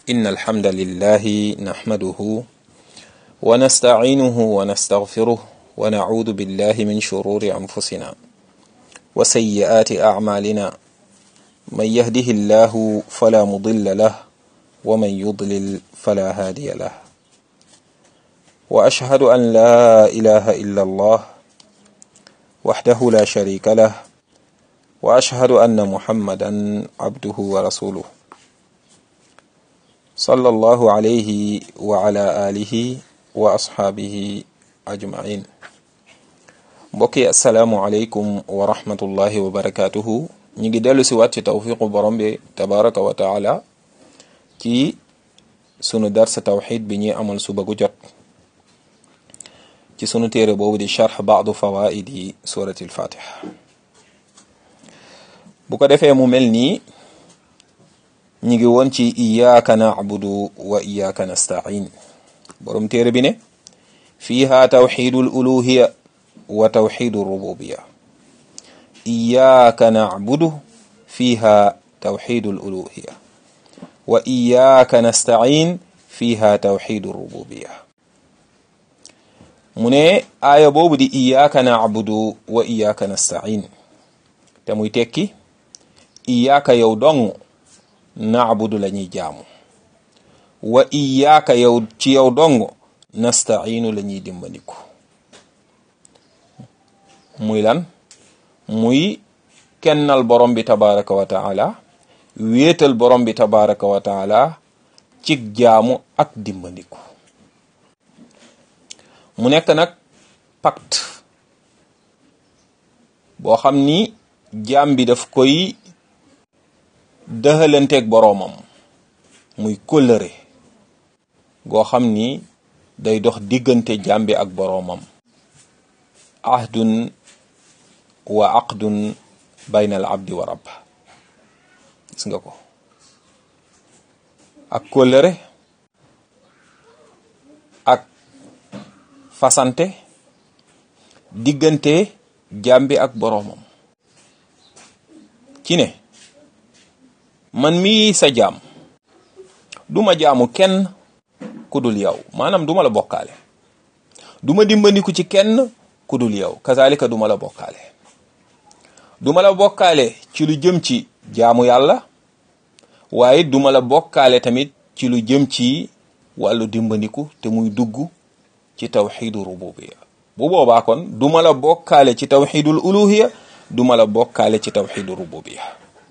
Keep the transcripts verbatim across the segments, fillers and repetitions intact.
إن الحمد لله نحمده ونستعينه ونستغفره ونعوذ بالله من شرور أنفسنا وسيئات أعمالنا من يهده الله فلا مضل له ومن يضلل فلا هادي له وأشهد أن لا إله إلا الله وحده لا شريك له وأشهد أن محمدا عبده ورسوله صلى الله عليه وعلى آله وأصحابه أجمعين. mbokki assalaamu aleykum wa rahmatullahi wa barakatuhu. ñu ngi dellu si waat ci tawfiqu borom bi tabaraka wa taala ci sunu darsa tawxid bi ñuy amal suba gu jot ci sunu téere boobu di charx baadu fawaidi surati al-fatiha. bu ko defee mu mel nii ñi ngi woon ci iyyaka na'budu wa iyyaka nasta'in. borom téere bi ne fiiha tawxidul uluhiya wa tawxidul rububiya. iyyaka na'budu fiiha tawxidul uluhiya wa iyyaka nasta'in fiiha tawxidul rububiya. mu ne aaya boobu di iyyaka na'budu wa iyyaka nasta'in te muy tekki iyyaka yow dong na'budu la ñuy jaamu wa iyyaka yow ci yow dong nasta'inu la ñuy dimbandiku. muy lan muy kennal borom bi tabaraka wa taala wéetal borom bi tabaraka wa taala cig jaamu ak dimbandiku. mu nekk nag pacte boo xam ni jaam bi daf koy dëxalanteeg boroomam, muy kóllëre goo xam ni day dox diggante jaam bi ak boroomam. ahdun wa aqdun bayna al abdi wa rabb. gis nga ko, ak kóllëre ak fasante diggante jaam bi ak boroomam ci ne man mii sa jaam duma jaamu kenn ku dul yow, maanaam duma la bokkaale, duma dimbandiku ci kenn ku dul yow, kazalika duma la bokkaale duma la bokkaale ci lu jëm ci jaamu yàlla, waaye duma la bokkaale tamit ci lu jëm ci wàllu dimbandiku te muy dugg ci tawxidu rububiya. bu boobaa kon duma la bokkaale ci tawxidul uluhiya, duma la bokkaale ci tawxidu rububiya.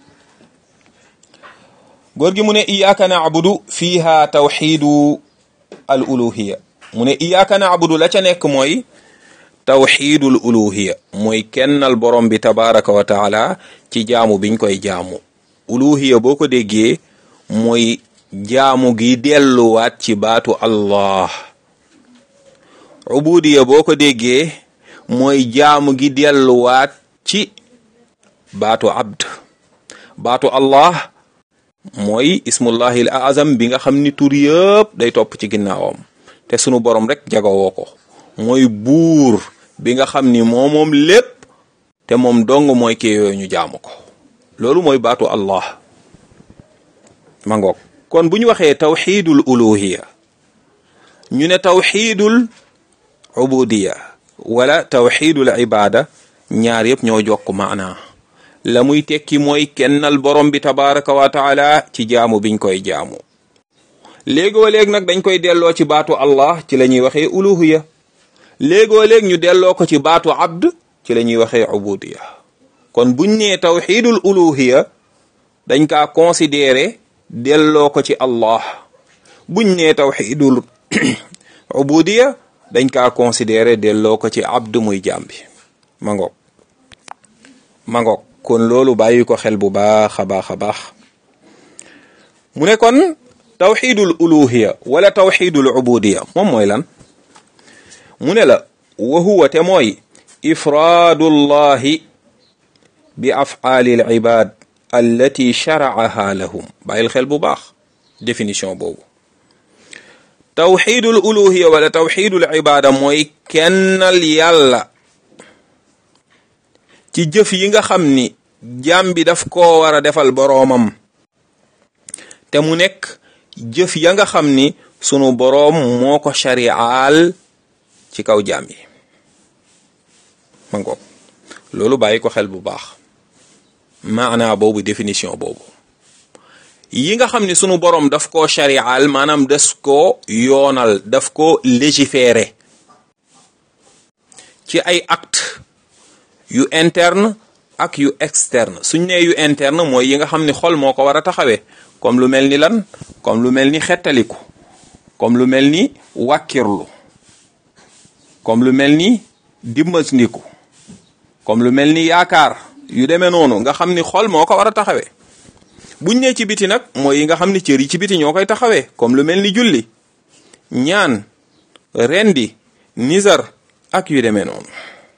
góor gi mu ne iyyaka na'budu fiiha tawxidu al uluhiya. mu ne iyyaka na'budu la ca nekk mooy tawxidul uluhiya, mooy kennal borom bi tabaraka wa taala ci jaamu biñ koy jaamu. uluhiya boo ko déggee mooy jaamu gi delluwaat ci baatu allah. ubudiya boo ko déggee mooy jaamu gi delluwaat ci baatu abd. baatu allah mooy ismullahi al azam bi nga xam ni tur yëpp day topp ci ginnaawam te sunu borom rek jagawoo ko. mooy buur bi nga xam ni moo moom lépp te moom dong mooy kii yooyu ñu jaamu ko. loolu mooy baatu allah. ma ngoog kon bu ñu waxee tawxidul uluhiya, ñu ne tawxidul ubudiya wala tawxidul ibada, ñaar yëpp ñoo jokk maana. la muy tekki mooy kennal borom bi tabaraka wa taala ci jaamu biñ koy jaamu. léegoo léeg nag dañ koy delloo ci baatu allah, ci la ñuy waxee uluhiya. léegoo léeg ñu delloo ko ci baatu abd, ci la ñuy waxee ubudiya. kon buñ nee tawxidul uluhiya dañ kaa considéré delloo ko ci allah. buñ nee tawxidul ubudiya dañ kaa considéré delloo ko ci abd, muy jaam bi. ma ngoog ma ngoog kon loolu bàyyi ko xel bu baax a baax a baax. mu ne kon tawxidul uluhiya wala tawxidul ubudiya moom mooy lan. mu ne la wa huwa te mooy ifraadullahi bi af'aali al ibad allati shara'aha lahum. bàyyil xel bu baax définition boobu. tawxidul uluhiya wala tawxidul ibada mooy kennal yàlla ci jëf yi nga xam ni jaam bi daf koo war a defal boroomam te mu nekk jëf ya nga xam ni sunu boroom moo ko shari'al ci kaw jaam yi ma ngoog loolu bàyyi ko xel bu baax maanaa boobu définition boobu yi nga xam ni sunu boroom daf koo shari'al maanaam des ko yoonal daf ko légiférer ci ay acte yu interne ak yu externe suñ nee yu interne mooy yi nga xam ni xol moo ko war a taxawee comme lu mel ni lan comme lu mel ni xettaliku comme lu mel ni wàkkirlu comme lu mel ni dimbandiku comme lu mel ni yaakaar yu demee noonu nga xam ni xol moo ko war a taxawee buñ nee ci biti nag mooy yi nga xam ni cër yi ci biti ñoo koy taxawee comme lu mel ni julli ñaan rendi nizar ak yu demee noonu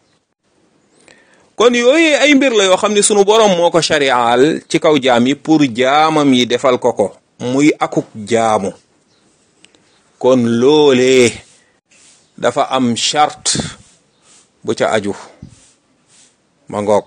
kon yooyu ay mbir la yoo xam ne sunu boroom moo ko shari'al ci kaw jaam yi pour jaamam yi defal ko ko muy akuk jaamu kon loolee dafa am charte bu ca aju ma ngoog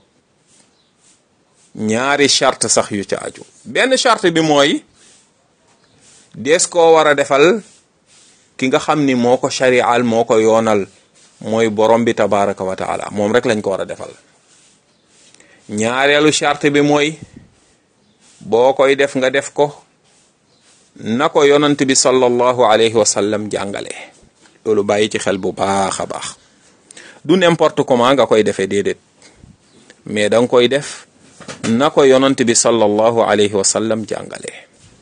ñaari charte sax yu ca aju benn charte bi mooy des koo war a defal ki nga xam ni moo ko shari'al moo ko yoonal mooy borom bi tabaraka wa taala moom rek lañ ko war a defal ñaareelu charte bi mooy boo koy def nga def ko na ko yonant bi sallallahu alayhi wa sallam jàngale loolu bàyyi ci xel bu baax a baax du n'importe comment nga koy defee déedéet mais da nga koy def na ko yonant bi sallallahu alayhi wa sallam jàngale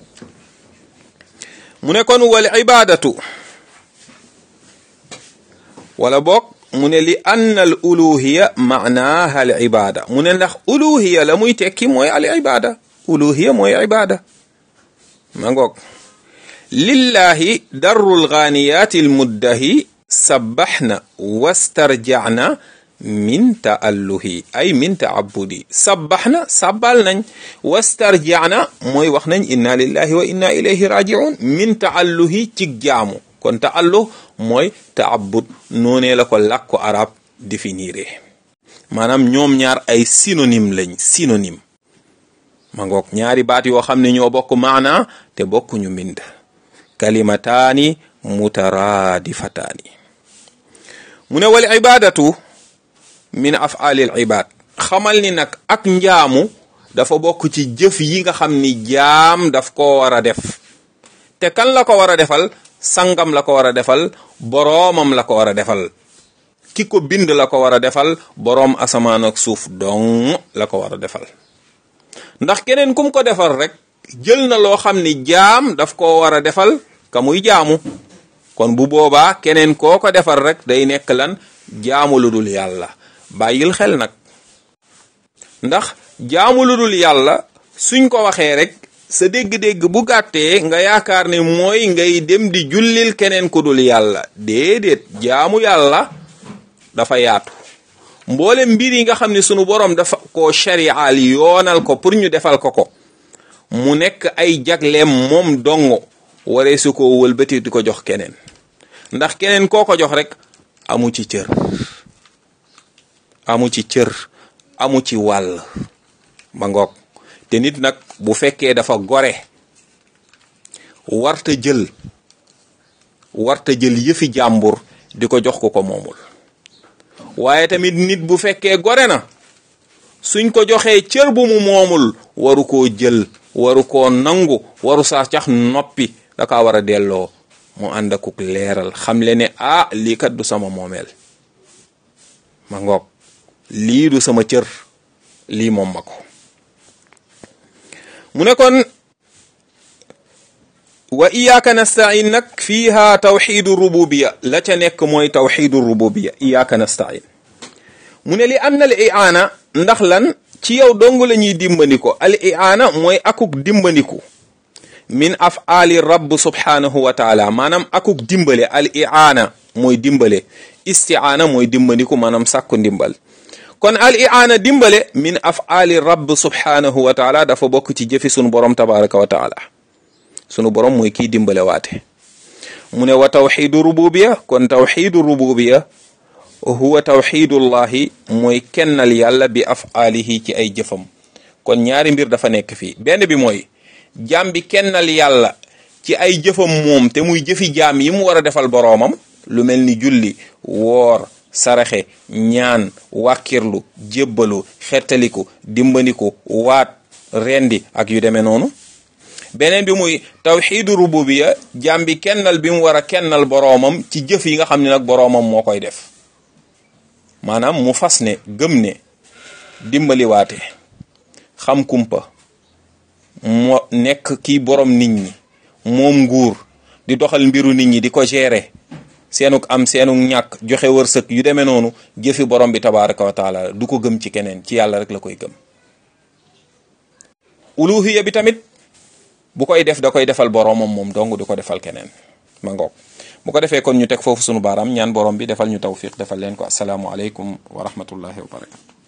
mu ne kon wal ibadatu wala boog mu ne li anna al uluhiya maanaha al ibada mu ne ndax uluhiya la muy tekki mooy al ibada uluhiya mooy ibada ma ngoog lillahi darru lganiyat almuddahi sabbaxna wastarjacna min taalluhi ay min taabudi sabbaxna sabbal nañ wastarjacna mooy wax nañ inna lillahi wa inna ilayhi rajiun min taalluhi cig jaamu kon taalluh mooy taabud noonee la ko làkku arab définiré maanaam ñoom ñaar ay synonyme lañ synonyme ma ngoog ñaari baat yoo xam ne ñoo bokk maana te bokkuñu mbind kalimataani mutaraadifataani mu ne wal ibadatu min af'alil ibad xamal ni nag ak njaamu dafa bokk ci jëf yi nga xam ni jaam daf ko war a def te kan la ko war a defal sangam la ko war a defal boroomam la ko war a defal ki ko bind la ko war a defal boroom asamaan ak suuf dong la ko war a defal ndax keneen kum ko defal rek jël na loo xam ni jaam daf ko war a defal ka muy jaamu kon bu boobaa keneen koo ko defal rek day nekk lan jaamu lu dul yàlla bàyyil xel nag ndax jaamu lu dul yàlla suñ ko waxee rek sa dégg-dégg bu gàttee nga yaakaar ne mooy ngay dem di jullil keneen ku dul yàlla déedéet jaamu yàlla dafa yaatu mboole mbir yi nga xam ne sunu borom dafa ko shari'al yoonal ko pour ñu defal ko ko mu nekk ay jagleem moom dongo waree su ko wëlbati di ko jox keneen ndax keneen koo ko jox rek amu ci cër amu ci cër amu ci wàll ba ngoog te nit nag bu fekkee dafa gore warta jël warta jël yëfi jàmbur di ko jox ko ko moomul waaye tamit nit bu fekkee gore na suñ ko joxee cër bu mu moomul waru koo jël waru koo nangu waru saa cax noppi da kaa war a delloo mu ànd akuk leeral xam le ne ah lii kat du sama moomeel ma ngoog lii du sama cër lii moom ma ko mu ne kon wa iyyaka nasta'in nag fiiha tawxidu rububiya la ca nekk mooy tawxidu rububiya iyyaka nasta'in mu ne li anna al i'ana ndax lan ci yow dong la ñuy dimbandiko al i'ana mooy akuk dimbandiku min af'ali rabb subhanahu wa taala maanaam akuk dimbale al i'ana mooy dimbale isti'ana mooy dimbandiku maanaam sàkku ndimbal kon al i'ana dimbale min af'ali rabb subhanahu wa taala dafa bokk ci jëfi sunu borom tabaraka wa taala sunu borom mooy kii dimbale waate mu ne wa tawxidu rububiya kon tawxidu rububiya huwa tawxidullahi mooy kennal yàlla bi af'alihi ci ay jëfam kon ñaari mbir dafa nekk fii benn bi mooy jaam bi kennal yàlla ci ay jëfam moom te muy jëfi jaam yi mu war a defal boroomam lu mel ni julli woor saraxe ñaan wàkkirlu jébbalu xettaliku dimbandiku waat rendi ak yu demee noonu. beneen bi muy tawxiidu rububiya jaam bi kennal bi mu war a kennal boroomam ci jëf yi nga xam ne nag boroomam moo koy def maanaam mu fas ne gëm ne dimbaliwaate xam kumpa moo nekk kii borom nit ñi moom nguur di doxal mbiru nit ñi di ko gérer seenuk am seenuk ñàkk joxe wërsëg yu demee noonu jëfi borom bi tabaraka wa taala du ko gëm ci keneen ci yàlla rek la koy gëm. uluhiya bi tamit bu koy def da koy defal boromam moom dong du ko defal keneen ma ngoog. bu ko defee kon ñu teg foofu sunu baaraam ñaan borom bi defal ñu tawfiq defal leen ko asalaamu aleykum wa rahmatullahi wa barakatu